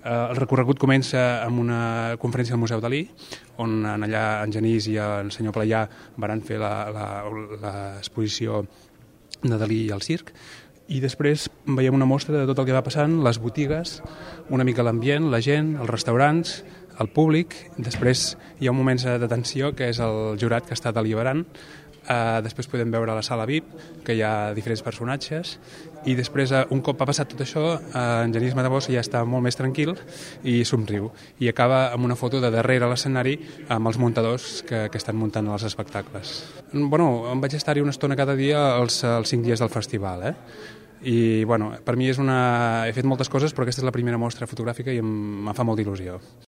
El recorregut comença amb una conferència al Museu Dalí, on allà en Genís i el senyor Playà van fer l'exposició de Dalí i el circ, i després veiem una mostra de tot el que va passant, les botigues, una mica l'ambient, la gent, els restaurants, el públic. Després hi ha un moment de tensió, que és el jurat que està deliberant. Després podem veure la sala VIP, que hi ha diferents personatges, i després, un cop ha passat tot això, en Genís Matabossa ja està molt més tranquil i somriu, i acaba amb una foto de darrere l'escenari amb els muntadors que estan muntant els espectacles. Bueno, em vaig estar-hi una estona cada dia els 5 dies del festival, i bueno, per mi he fet moltes coses, però aquesta és la primera mostra fotogràfica i em fa molta il·lusió.